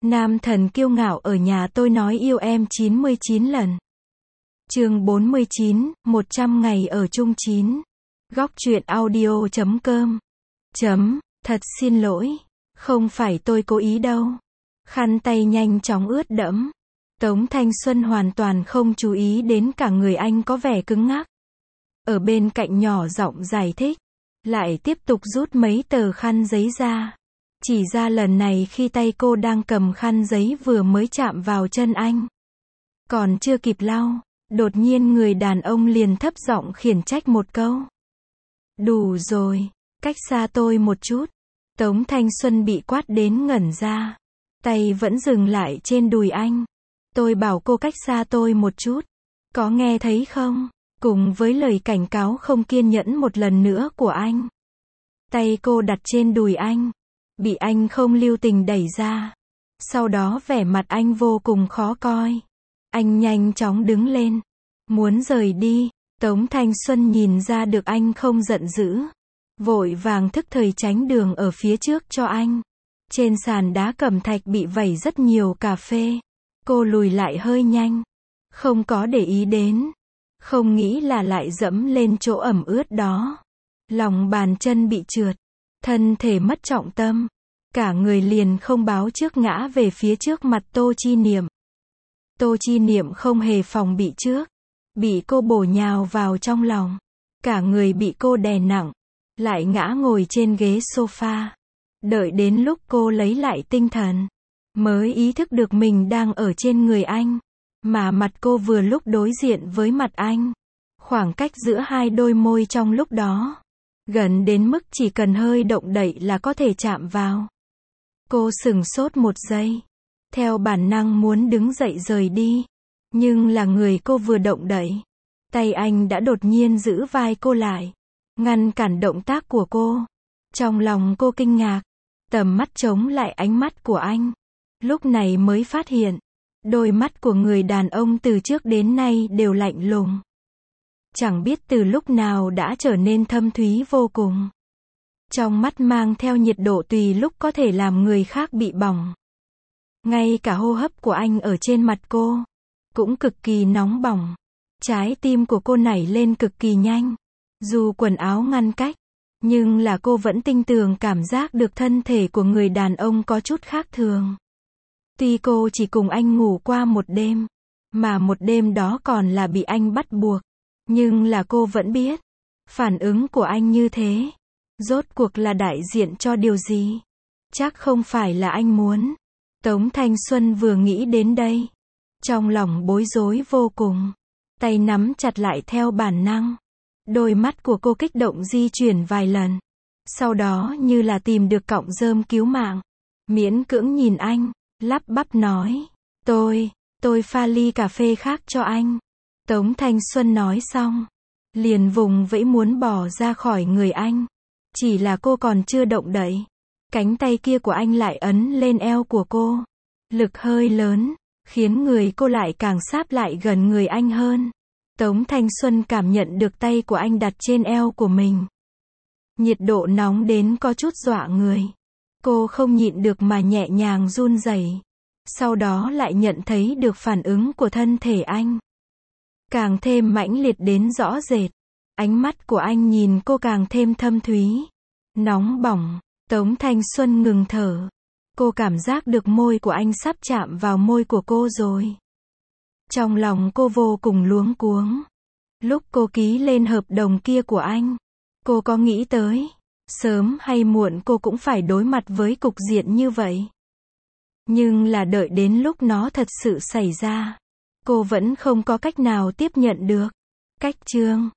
Nam thần kiêu ngạo ở nhà tôi nói yêu em 99 lần. Chương 49, 100 ngày ở chung 9. Góc truyện audio.com. Thật xin lỗi. Không phải tôi cố ý đâu. Khăn tay nhanh chóng ướt đẫm. Tống Thanh Xuân hoàn toàn không chú ý đến cả người anh có vẻ cứng ngắc. Ở bên cạnh nhỏ giọng giải thích. Lại tiếp tục rút mấy tờ khăn giấy ra. Chỉ ra lần này khi tay cô đang cầm khăn giấy vừa mới chạm vào chân anh. Còn chưa kịp lau, đột nhiên người đàn ông liền thấp giọng khiển trách một câu. Đủ rồi, cách xa tôi một chút. Tống Thanh Xuân bị quát đến ngẩn ra. Tay vẫn dừng lại trên đùi anh. Tôi bảo cô cách xa tôi một chút. Có nghe thấy không? Cùng với lời cảnh cáo không kiên nhẫn một lần nữa của anh. Tay cô đặt trên đùi anh. Bị anh không lưu tình đẩy ra. Sau đó vẻ mặt anh vô cùng khó coi. Anh nhanh chóng đứng lên. Muốn rời đi. Tống Thanh Xuân nhìn ra được anh không giận dữ. Vội vàng thức thời tránh đường ở phía trước cho anh. Trên sàn đá cẩm thạch bị vẩy rất nhiều cà phê. Cô lùi lại hơi nhanh. Không có để ý đến. Không nghĩ là lại dẫm lên chỗ ẩm ướt đó. Lòng bàn chân bị trượt. Thân thể mất trọng tâm. Cả người liền không báo trước ngã về phía trước mặt Tô Chi Niệm. Tô Chi Niệm không hề phòng bị trước. Bị cô bổ nhào vào trong lòng. Cả người bị cô đè nặng. Lại ngã ngồi trên ghế sofa. Đợi đến lúc cô lấy lại tinh thần. Mới ý thức được mình đang ở trên người anh. Mà mặt cô vừa lúc đối diện với mặt anh. Khoảng cách giữa hai đôi môi trong lúc đó. Gần đến mức chỉ cần hơi động đậy là có thể chạm vào. Cô sửng sốt một giây. Theo bản năng muốn đứng dậy rời đi. Nhưng là người cô vừa động đậy. Tay anh đã đột nhiên giữ vai cô lại. Ngăn cản động tác của cô. Trong lòng cô kinh ngạc. Tầm mắt chống lại ánh mắt của anh. Lúc này mới phát hiện. Đôi mắt của người đàn ông từ trước đến nay đều lạnh lùng. Chẳng biết từ lúc nào đã trở nên thâm thúy vô cùng. Trong mắt mang theo nhiệt độ tùy lúc có thể làm người khác bị bỏng. Ngay cả hô hấp của anh ở trên mặt cô cũng cực kỳ nóng bỏng. Trái tim của cô nảy lên cực kỳ nhanh. Dù quần áo ngăn cách, nhưng là cô vẫn tinh tường cảm giác được thân thể của người đàn ông có chút khác thường. Tuy cô chỉ cùng anh ngủ qua một đêm, mà một đêm đó còn là bị anh bắt buộc, nhưng là cô vẫn biết, phản ứng của anh như thế, rốt cuộc là đại diện cho điều gì? Chắc không phải là anh muốn. Tống Thanh Xuân vừa nghĩ đến đây, trong lòng bối rối vô cùng, tay nắm chặt lại theo bản năng. Đôi mắt của cô kích động di chuyển vài lần. Sau đó như là tìm được cọng rơm cứu mạng. Miễn cưỡng nhìn anh, lắp bắp nói. Tôi pha ly cà phê khác cho anh. Tống Thanh Xuân nói xong. Liền vùng vẫy muốn bỏ ra khỏi người anh. Chỉ là cô còn chưa động đậy. Cánh tay kia của anh lại ấn lên eo của cô. Lực hơi lớn, khiến người cô lại càng sáp lại gần người anh hơn. Tống Thanh Xuân cảm nhận được tay của anh đặt trên eo của mình. Nhiệt độ nóng đến có chút dọa người. Cô không nhịn được mà nhẹ nhàng run rẩy. Sau đó lại nhận thấy được phản ứng của thân thể anh. Càng thêm mãnh liệt đến rõ rệt. Ánh mắt của anh nhìn cô càng thêm thâm thúy. Nóng bỏng. Tống Thanh Xuân ngừng thở. Cô cảm giác được môi của anh sắp chạm vào môi của cô rồi. Trong lòng cô vô cùng luống cuống. Lúc cô ký lên hợp đồng kia của anh, cô có nghĩ tới, sớm hay muộn cô cũng phải đối mặt với cục diện như vậy. Nhưng là đợi đến lúc nó thật sự xảy ra, cô vẫn không có cách nào tiếp nhận được. Cách chương